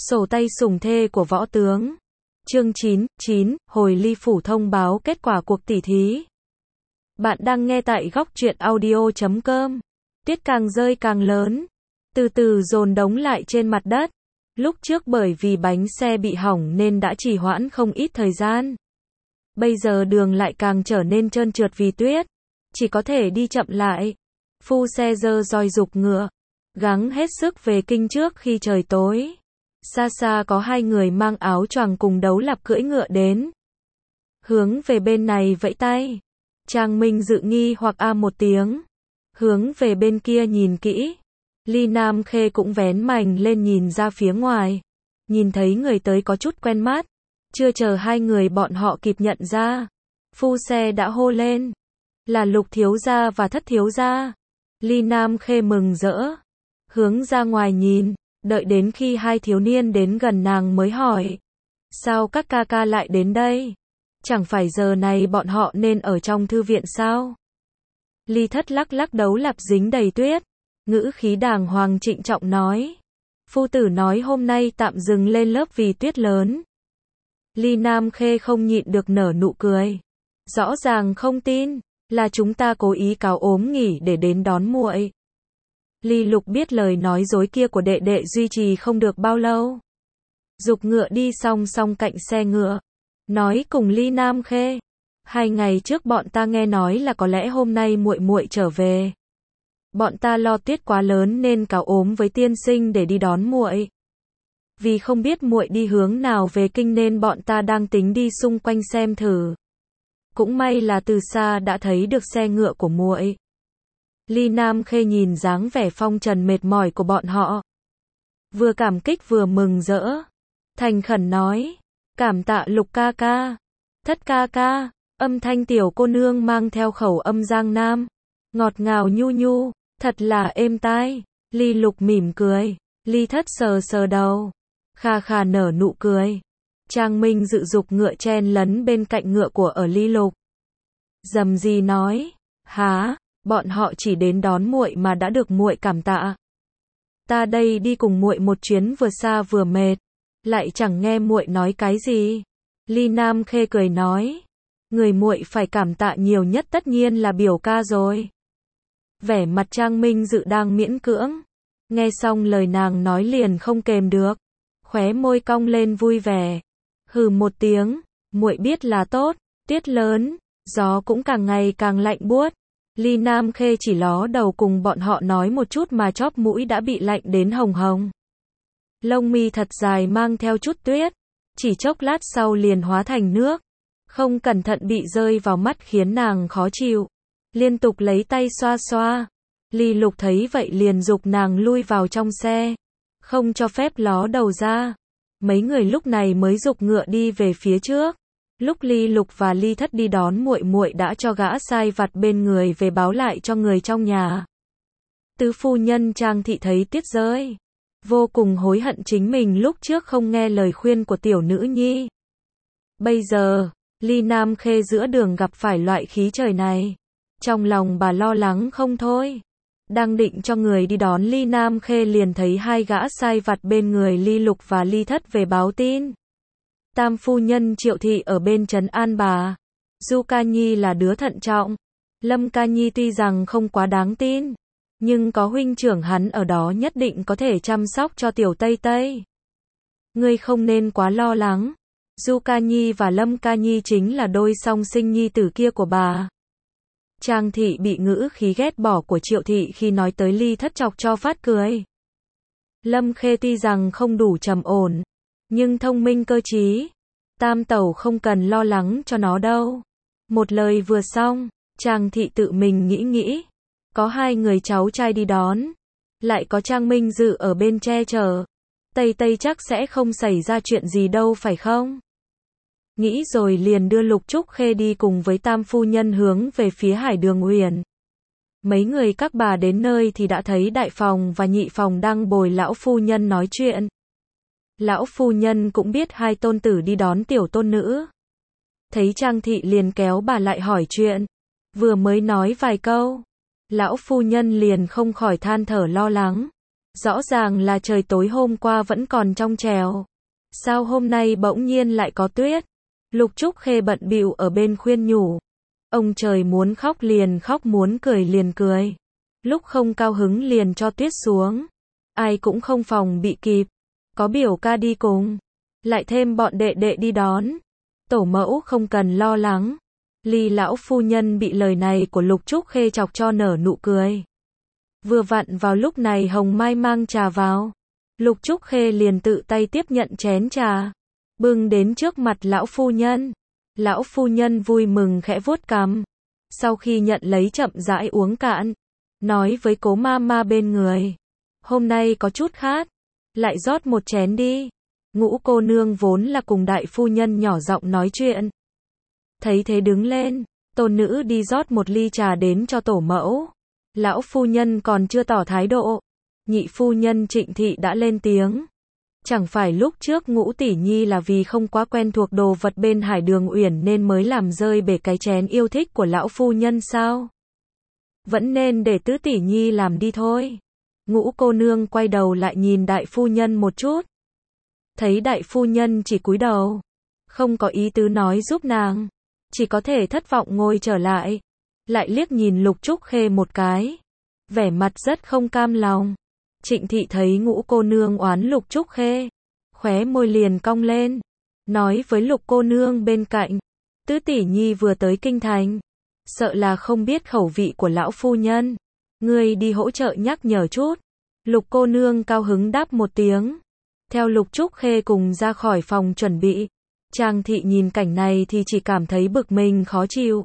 Sổ tay sủng thê của võ tướng. Chương 9, hồi Ly Phủ thông báo kết quả cuộc tỉ thí. Bạn đang nghe tại góc truyện audio.com. Tuyết càng rơi càng lớn, từ từ dồn đống lại trên mặt đất. Lúc trước bởi vì bánh xe bị hỏng nên đã trì hoãn không ít thời gian. Bây giờ đường lại càng trở nên trơn trượt vì tuyết, chỉ có thể đi chậm lại. Phu xe giơ roi giục ngựa, gắng hết sức về kinh trước khi trời tối. Xa xa có hai người mang áo choàng cùng đấu lạp cưỡi ngựa đến. Hướng về bên này vẫy tay. Trang Minh Dự nghi hoặc một tiếng. Hướng về bên kia nhìn kỹ. Ly Nam Khê cũng vén mành lên nhìn ra phía ngoài. Nhìn thấy người tới có chút quen mắt. Chưa chờ hai người bọn họ kịp nhận ra, phu xe đã hô lên. Là Lục thiếu gia và Thất thiếu gia. Ly Nam Khê mừng rỡ. Hướng ra ngoài nhìn, đợi đến khi hai thiếu niên đến gần nàng mới hỏi. Sao các ca ca lại đến đây? Chẳng phải giờ này bọn họ nên ở trong thư viện sao? Ly Thất lắc lắc đấu lạp dính đầy tuyết. Ngữ khí đàng hoàng trịnh trọng nói. Phu tử nói hôm nay tạm dừng lên lớp vì tuyết lớn. Ly Nam Khê không nhịn được nở nụ cười. Rõ ràng không tin, là chúng ta cố ý cáo ốm nghỉ để đến đón muội. Ly Lục biết lời nói dối kia của đệ đệ duy trì không được bao lâu. Giục ngựa đi song song cạnh xe ngựa. Nói cùng Ly Nam Khê. 2 ngày trước bọn ta nghe nói là có lẽ hôm nay muội muội trở về. Bọn ta lo tuyết quá lớn nên cáo ốm với tiên sinh để đi đón muội. Vì không biết muội đi hướng nào về kinh nên bọn ta đang tính đi xung quanh xem thử. Cũng may là từ xa đã thấy được xe ngựa của muội. Ly Nam Khê nhìn dáng vẻ phong trần mệt mỏi của bọn họ, vừa cảm kích vừa mừng rỡ, thành khẩn nói, cảm tạ Lục ca ca, Thất ca ca. Âm thanh tiểu cô nương mang theo khẩu âm Giang Nam, ngọt ngào nhu nhu, thật là êm tai. Ly Lục mỉm cười, Ly Thất sờ sờ đầu, kha kha nở nụ cười. Trang Minh Dự giục ngựa chen lấn bên cạnh ngựa của ở Ly Lục. Dầm gì nói, há, bọn họ chỉ đến đón muội mà đã được muội cảm tạ. Ta đây đi cùng muội một chuyến vừa xa vừa mệt, lại chẳng nghe muội nói cái gì. Ly Nam Khê cười nói, người muội phải cảm tạ nhiều nhất tất nhiên là biểu ca rồi. Vẻ mặt Trang Minh Dự đang miễn cưỡng, nghe xong lời nàng nói liền không kềm được, khóe môi cong lên vui vẻ. Hừ một tiếng, muội biết là tốt, tuyết lớn, gió cũng càng ngày càng lạnh buốt. Ly Nam Khê chỉ ló đầu cùng bọn họ nói một chút mà chóp mũi đã bị lạnh đến hồng hồng. Lông mi thật dài mang theo chút tuyết, chỉ chốc lát sau liền hóa thành nước, không cẩn thận bị rơi vào mắt khiến nàng khó chịu, liên tục lấy tay xoa xoa. Ly Lục thấy vậy liền giục nàng lui vào trong xe, không cho phép ló đầu ra. Mấy người lúc này mới giục ngựa đi về phía trước. Lúc Ly Lục và Ly Thất đi đón muội muội đã cho gã sai vặt bên người về báo lại cho người trong nhà. Tứ phu nhân Trang thị thấy tuyết rơi, vô cùng hối hận chính mình lúc trước không nghe lời khuyên của tiểu nữ nhi. Bây giờ, Ly Nam Khê giữa đường gặp phải loại khí trời này, trong lòng bà lo lắng không thôi. Đang định cho người đi đón Ly Nam Khê liền thấy hai gã sai vặt bên người Ly Lục và Ly Thất về báo tin. Tam phu nhân Triệu thị ở bên trấn an bà. Du Ca Nhi là đứa thận trọng. Lâm Ca Nhi tuy rằng không quá đáng tin, nhưng có huynh trưởng hắn ở đó nhất định có thể chăm sóc cho tiểu Tây Tây. Ngươi không nên quá lo lắng. Du Ca Nhi và Lâm Ca Nhi chính là đôi song sinh nhi tử kia của bà. Trang thị bị ngữ khí ghét bỏ của Triệu thị khi nói tới Ly Thất chọc cho phát cười. Lâm Khê tuy rằng không đủ trầm ổn, nhưng thông minh cơ trí. Tam tẩu không cần lo lắng cho nó đâu. Một lời vừa xong, Trang thị tự mình nghĩ. Có hai người cháu trai đi đón, lại có Trang Minh Dự ở bên che chở. Tây Tây chắc sẽ không xảy ra chuyện gì đâu phải không? Nghĩ rồi liền đưa Lục Trúc Khê đi cùng với tam phu nhân hướng về phía Hải Đường Uyển. Mấy người các bà đến nơi thì đã thấy đại phòng và nhị phòng đang bồi lão phu nhân nói chuyện. Lão phu nhân cũng biết hai tôn tử đi đón tiểu tôn nữ. Thấy Trang thị liền kéo bà lại hỏi chuyện. Vừa mới nói vài câu, lão phu nhân liền không khỏi than thở lo lắng. Rõ ràng là trời tối hôm qua vẫn còn trong trèo. Sao hôm nay bỗng nhiên lại có tuyết? Lục Trúc Khê bận bịu ở bên khuyên nhủ. Ông trời muốn khóc liền khóc, muốn cười liền cười. Lúc không cao hứng liền cho tuyết xuống. Ai cũng không phòng bị kịp. Có biểu ca đi cùng. Lại thêm bọn đệ đệ đi đón. Tổ mẫu không cần lo lắng. Ly lão phu nhân bị lời này của Lục Trúc Khê chọc cho nở nụ cười. Vừa vặn vào lúc này Hồng Mai mang trà vào. Lục Trúc Khê liền tự tay tiếp nhận chén trà. Bưng đến trước mặt lão phu nhân. Lão phu nhân vui mừng khẽ vuốt cằm. Sau khi nhận lấy chậm rãi uống cạn. Nói với Cố Mama bên người. Hôm nay có chút khát. Lại rót một chén đi. Ngũ cô nương vốn là cùng đại phu nhân nhỏ giọng nói chuyện. Thấy thế đứng lên. Tôn nữ đi rót một ly trà đến cho tổ mẫu. Lão phu nhân còn chưa tỏ thái độ. Nhị phu nhân Trịnh Thị đã lên tiếng. Chẳng phải lúc trước Ngũ tỷ nhi là vì không quá quen thuộc đồ vật bên Hải Đường Uyển nên mới làm rơi bể cái chén yêu thích của lão phu nhân sao? Vẫn nên để tứ tỷ nhi làm đi thôi. Ngũ cô nương quay đầu lại nhìn đại phu nhân một chút. Thấy đại phu nhân chỉ cúi đầu. Không có ý tứ nói giúp nàng. Chỉ có thể thất vọng ngồi trở lại. Lại liếc nhìn Lục Trúc Khê một cái. Vẻ mặt rất không cam lòng. Trịnh Thị thấy Ngũ cô nương oán Lục Trúc Khê. Khóe môi liền cong lên. Nói với Lục cô nương bên cạnh. Tứ tỷ nhi vừa tới kinh thành. Sợ là không biết khẩu vị của lão phu nhân. Ngươi đi hỗ trợ nhắc nhở chút. Lục cô nương cao hứng đáp một tiếng. Theo Lục Trúc Khê cùng ra khỏi phòng chuẩn bị. Trang Thị nhìn cảnh này thì chỉ cảm thấy bực mình khó chịu.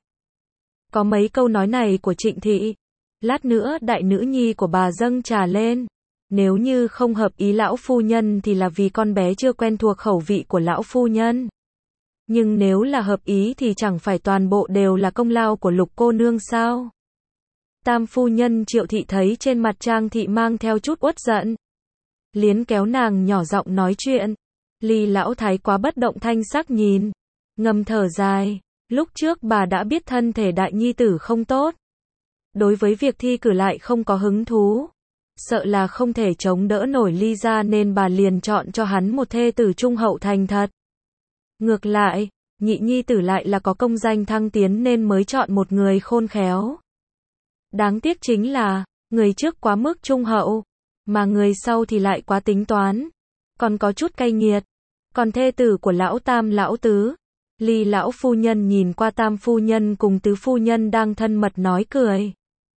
Có mấy câu nói này của Trịnh Thị. Lát nữa đại nữ nhi của bà dâng trà lên. Nếu như không hợp ý lão phu nhân thì là vì con bé chưa quen thuộc khẩu vị của lão phu nhân. Nhưng nếu là hợp ý thì chẳng phải toàn bộ đều là công lao của Lục cô nương sao? Tam phu nhân Triệu Thị thấy trên mặt Trang Thị mang theo chút uất giận. Liến kéo nàng nhỏ giọng nói chuyện. Ly lão thái quá bất động thanh sắc nhìn. Ngầm thở dài. Lúc trước bà đã biết thân thể đại nhi tử không tốt. Đối với việc thi cử lại không có hứng thú. Sợ là không thể chống đỡ nổi Ly ra nên bà liền chọn cho hắn một thê tử trung hậu thành thật. Ngược lại, nhị nhi tử lại là có công danh thăng tiến nên mới chọn một người khôn khéo. Đáng tiếc chính là, người trước quá mức trung hậu, mà người sau thì lại quá tính toán, còn có chút cay nghiệt. Còn thê tử của lão tam lão tứ, Ly lão phu nhân nhìn qua tam phu nhân cùng tứ phu nhân đang thân mật nói cười.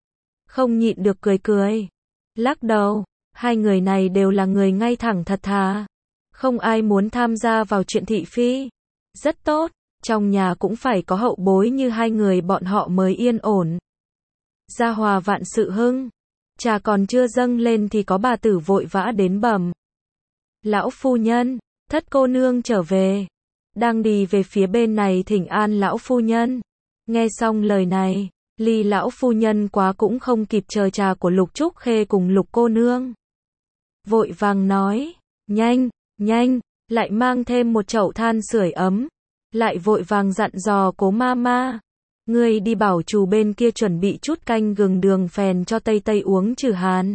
Không nhịn được cười cười. Lắc đầu, hai người này đều là người ngay thẳng thật thà. Không ai muốn tham gia vào chuyện thị phi. Rất tốt, trong nhà cũng phải có hậu bối như hai người bọn họ mới yên ổn. Gia hòa vạn sự hưng. Trà còn chưa dâng lên thì có bà tử vội vã đến bẩm. Lão phu nhân, thất cô nương trở về. Đang đi về phía bên này thỉnh an lão phu nhân. Nghe xong lời này, Ly lão phu nhân quá cũng không kịp chờ trà của Lục Trúc Khê cùng Lục cô nương. Vội vàng nói, nhanh, nhanh, lại mang thêm một chậu than sưởi ấm. Lại vội vàng dặn dò Cố Mama. Ngươi đi bảo chủ bên kia chuẩn bị chút canh gừng đường phèn cho Tây Tây uống trừ hàn.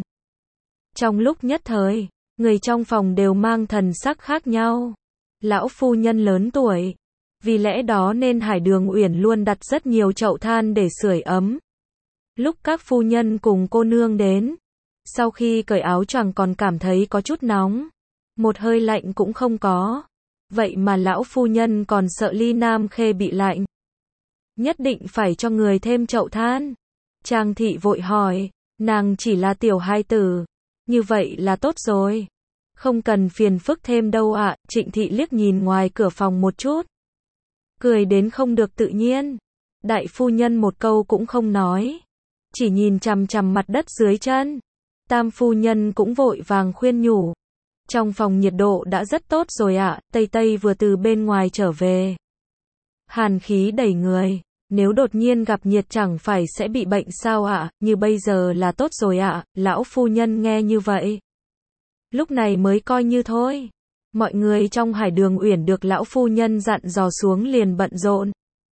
Trong lúc nhất thời, người trong phòng đều mang thần sắc khác nhau. Lão phu nhân lớn tuổi. Vì lẽ đó nên Hải Đường Uyển luôn đặt rất nhiều chậu than để sưởi ấm. Lúc các phu nhân cùng cô nương đến, sau khi cởi áo choàng còn cảm thấy có chút nóng. Một hơi lạnh cũng không có. Vậy mà lão phu nhân còn sợ Ly Nam Khê bị lạnh. Nhất định phải cho người thêm chậu than. Trang Thị vội hỏi, nàng chỉ là tiểu hai tử. Như vậy là tốt rồi. Không cần phiền phức thêm đâu ạ. Trịnh Thị liếc nhìn ngoài cửa phòng một chút. Cười đến không được tự nhiên. Đại phu nhân một câu cũng không nói. Chỉ nhìn chằm chằm mặt đất dưới chân. Tam phu nhân cũng vội vàng khuyên nhủ. Trong phòng nhiệt độ đã rất tốt rồi ạ. Tây Tây vừa từ bên ngoài trở về. Hàn khí đầy người. Nếu đột nhiên gặp nhiệt chẳng phải sẽ bị bệnh sao ạ. Như bây giờ là tốt rồi ạ. Lão phu nhân nghe như vậy. Lúc này mới coi như thôi. Mọi người trong Hải Đường Uyển được lão phu nhân dặn dò xuống liền bận rộn.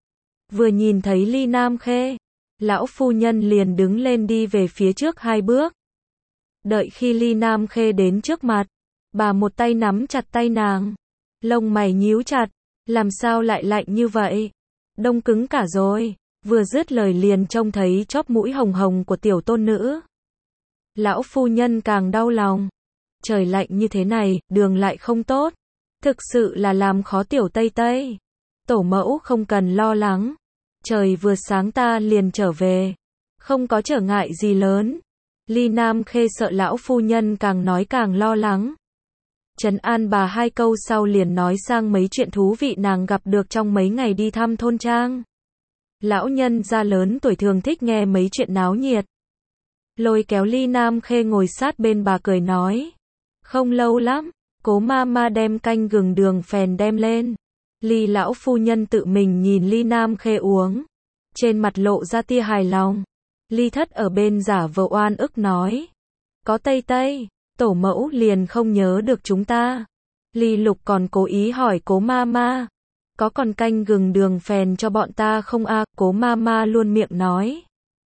Vừa nhìn thấy Ly Nam Khê, lão phu nhân liền đứng lên đi về phía trước hai bước. Đợi khi Ly Nam Khê đến trước mặt, bà một tay nắm chặt tay nàng. Lông mày nhíu chặt, làm sao lại lạnh như vậy? Đông cứng cả rồi. Vừa dứt lời liền trông thấy chóp mũi hồng hồng của tiểu tôn nữ. Lão phu nhân càng đau lòng. Trời lạnh như thế này, đường lại không tốt. Thực sự là làm khó tiểu Tây Tây. Tổ mẫu không cần lo lắng. Trời vừa sáng ta liền trở về. Không có trở ngại gì lớn. Ly Nam Khê sợ lão phu nhân càng nói càng lo lắng. Trấn an bà hai câu sau liền nói sang mấy chuyện thú vị nàng gặp được trong mấy ngày đi thăm thôn trang. Lão nhân gia lớn tuổi thường thích nghe mấy chuyện náo nhiệt. Lôi kéo Ly Nam Khê ngồi sát bên bà cười nói. Không lâu lắm, cố ma đem canh gừng đường phèn đem lên. Ly lão phu nhân tự mình nhìn Ly Nam Khê uống. Trên mặt lộ ra tia hài lòng. Ly thất ở bên giả vờ oan ức nói. Có Tây Tây, tổ mẫu liền không nhớ được chúng ta. Ly Lục còn cố ý hỏi cố ma. Có còn canh gừng đường phèn cho bọn ta không a? Cố ma luôn miệng nói.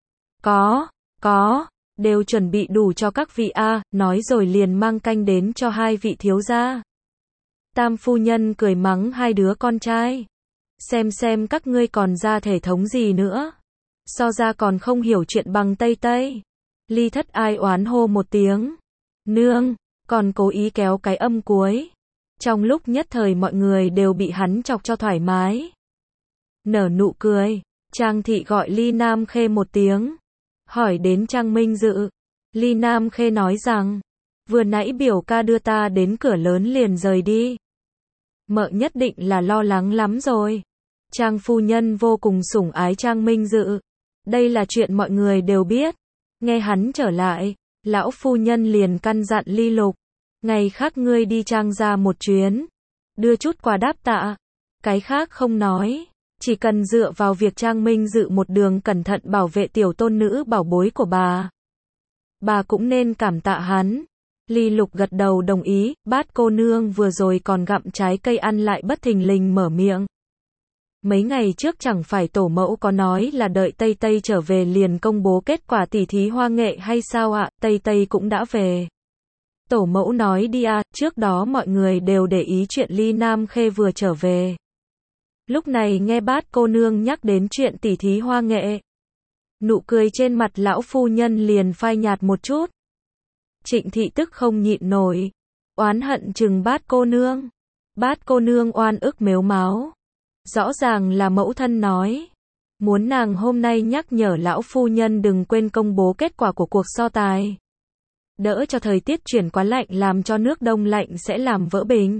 Có, đều chuẩn bị đủ cho các vị a, nói rồi liền mang canh đến cho hai vị thiếu gia. Tam phu nhân cười mắng hai đứa con trai. Xem các ngươi còn ra thể thống gì nữa. So ra còn không hiểu chuyện bằng Tây Tây. Ly thất ai oán hô một tiếng. Nương, còn cố ý kéo cái âm cuối. Trong lúc nhất thời mọi người đều bị hắn chọc cho thoải mái. Nở nụ cười, Trang thị gọi Ly Nam Khê một tiếng. Hỏi đến Trang Minh Dự. Ly Nam Khê nói rằng, vừa nãy biểu ca đưa ta đến cửa lớn liền rời đi. Mợ nhất định là lo lắng lắm rồi. Trang phu nhân vô cùng sủng ái Trang Minh Dự. Đây là chuyện mọi người đều biết. Nghe hắn trở lại, lão phu nhân liền căn dặn Ly Lục. Ngày khác ngươi đi Trang ra một chuyến. Đưa chút quà đáp tạ. Cái khác không nói. Chỉ cần dựa vào việc Trang Minh Dự một đường cẩn thận bảo vệ tiểu tôn nữ bảo bối của bà. Bà cũng nên cảm tạ hắn. Ly Lục gật đầu đồng ý. Bát cô nương vừa rồi còn gặm trái cây ăn lại bất thình lình mở miệng. Mấy ngày trước chẳng phải tổ mẫu có nói là đợi Tây Tây trở về liền công bố kết quả tỉ thí hoa nghệ hay sao ạ? Tây Tây cũng đã về. Tổ mẫu nói đi à, trước đó mọi người đều để ý chuyện Ly Nam Khê vừa trở về. Lúc này nghe bát cô nương nhắc đến chuyện tỉ thí hoa nghệ. Nụ cười trên mặt lão phu nhân liền phai nhạt một chút. Trịnh thị tức không nhịn nổi. Oán hận chừng bát cô nương. Bát cô nương oan ức mếu máo. Rõ ràng là mẫu thân nói. Muốn nàng hôm nay nhắc nhở lão phu nhân đừng quên công bố kết quả của cuộc so tài. Đỡ cho thời tiết chuyển quá lạnh làm cho nước đông lạnh sẽ làm vỡ bình.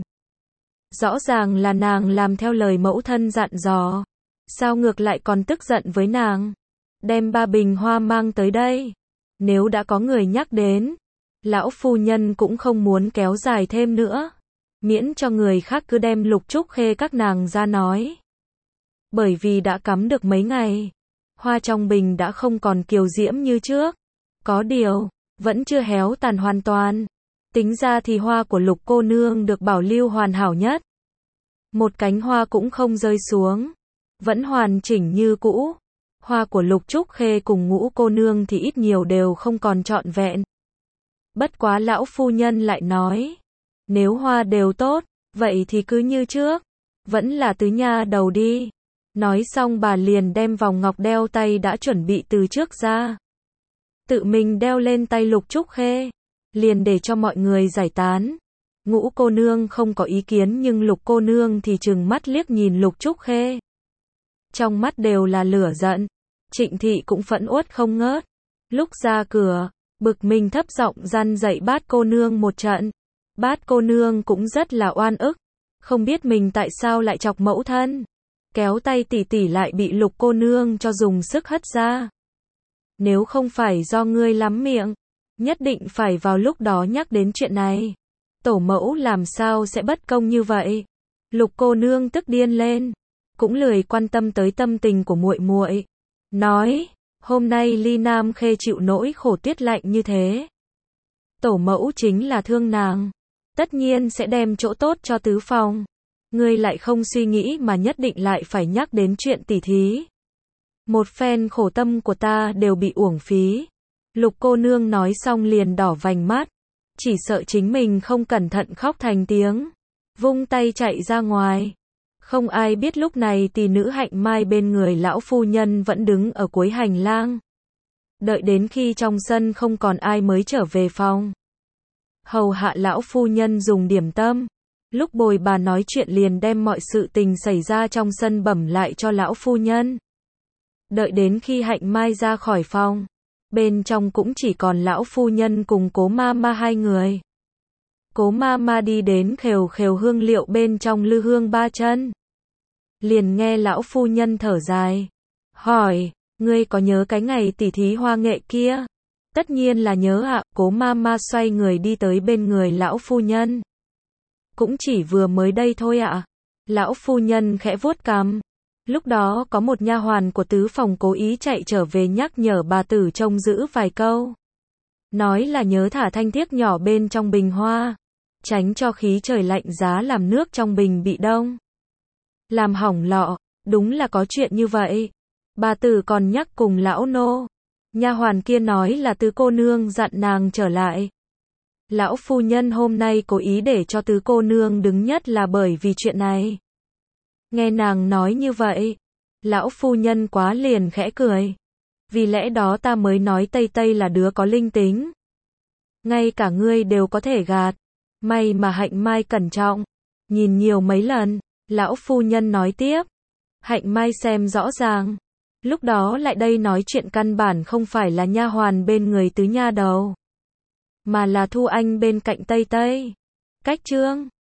Rõ ràng là nàng làm theo lời mẫu thân dặn dò. Sao ngược lại còn tức giận với nàng? Đem 3 bình hoa mang tới đây. Nếu đã có người nhắc đến, lão phu nhân cũng không muốn kéo dài thêm nữa. Miễn cho người khác cứ đem Lục Trúc Khê các nàng ra nói. Bởi vì đã cắm được mấy ngày, hoa trong bình đã không còn kiều diễm như trước. Có điều, vẫn chưa héo tàn hoàn toàn. Tính ra thì hoa của Lục cô nương được bảo lưu hoàn hảo nhất. Một cánh hoa cũng không rơi xuống. Vẫn hoàn chỉnh như cũ. Hoa của Lục Trúc Khê cùng Ngũ cô nương thì ít nhiều đều không còn trọn vẹn. Bất quá lão phu nhân lại nói. Nếu hoa đều tốt, vậy thì cứ như trước. Vẫn là tứ nha đầu đi. Nói xong bà liền đem vòng ngọc đeo tay đã chuẩn bị từ trước ra. Tự mình đeo lên tay Lục Trúc Khê. Liền để cho mọi người giải tán. Ngũ cô nương không có ý kiến nhưng Lục cô nương thì trừng mắt liếc nhìn Lục Trúc Khê. Trong mắt đều là lửa giận. Trịnh thị cũng phẫn uất không ngớt. Lúc ra cửa, bực mình thấp giọng răn dạy bát cô nương một trận. Bát cô nương cũng rất là oan ức. Không biết mình tại sao lại chọc mẫu thân. Kéo tay tỷ tỷ lại bị Lục cô nương cho dùng sức hất ra. Nếu không phải do ngươi lắm miệng, nhất định phải vào lúc đó nhắc đến chuyện này. Tổ mẫu làm sao sẽ bất công như vậy? Lục cô nương tức điên lên, cũng lười quan tâm tới tâm tình của muội muội. Nói, hôm nay Ly Nam Khê chịu nỗi khổ tiết lạnh như thế. Tổ mẫu chính là thương nàng, tất nhiên sẽ đem chỗ tốt cho tứ phòng. Ngươi lại không suy nghĩ mà nhất định lại phải nhắc đến chuyện tỉ thí. Một phen khổ tâm của ta đều bị uổng phí. Lục cô nương nói xong liền đỏ vành mắt, chỉ sợ chính mình không cẩn thận khóc thành tiếng, vung tay chạy ra ngoài. Không ai biết lúc này tỷ nữ Hạnh Mai bên người lão phu nhân vẫn đứng ở cuối hành lang. Đợi đến khi trong sân không còn ai mới trở về phòng. Hầu hạ lão phu nhân dùng điểm tâm. Lúc bồi bà nói chuyện liền đem mọi sự tình xảy ra trong sân bẩm lại cho lão phu nhân. Đợi đến khi Hạnh Mai ra khỏi phòng, bên trong cũng chỉ còn lão phu nhân cùng Cố Mama hai người. Cố Mama đi đến khều khều hương liệu bên trong lư hương ba chân. Liền nghe lão phu nhân thở dài, hỏi, ngươi có nhớ cái ngày tỉ thí hoa nghệ kia? Tất nhiên là nhớ ạ. Cố Mama xoay người đi tới bên người lão phu nhân. Cũng chỉ vừa mới đây thôi ạ. Lão phu nhân khẽ vuốt cằm. Lúc đó có một nha hoàn của tứ phòng cố ý chạy trở về nhắc nhở bà tử trông giữ vài câu. Nói là nhớ thả thanh thiếc nhỏ bên trong bình hoa, tránh cho khí trời lạnh giá làm nước trong bình bị đông, làm hỏng lọ. Đúng là có chuyện như vậy. Bà tử còn nhắc cùng lão nô. Nha hoàn kia nói là tứ cô nương dặn nàng trở lại. Lão phu nhân hôm nay cố ý để cho tứ cô nương đứng nhất là bởi vì chuyện này. Nghe nàng nói như vậy, lão phu nhân quá liền khẽ cười. Vì lẽ đó ta mới nói Tây Tây là đứa có linh tính. Ngay cả ngươi đều có thể gạt. May mà Hạnh Mai cẩn trọng, nhìn nhiều mấy lần. Lão phu nhân nói tiếp. Hạnh Mai xem rõ ràng. Lúc đó lại đây nói chuyện căn bản không phải là nha hoàn bên người tứ nha đầu, mà là Thu Anh bên cạnh Tây Tây. Cách chương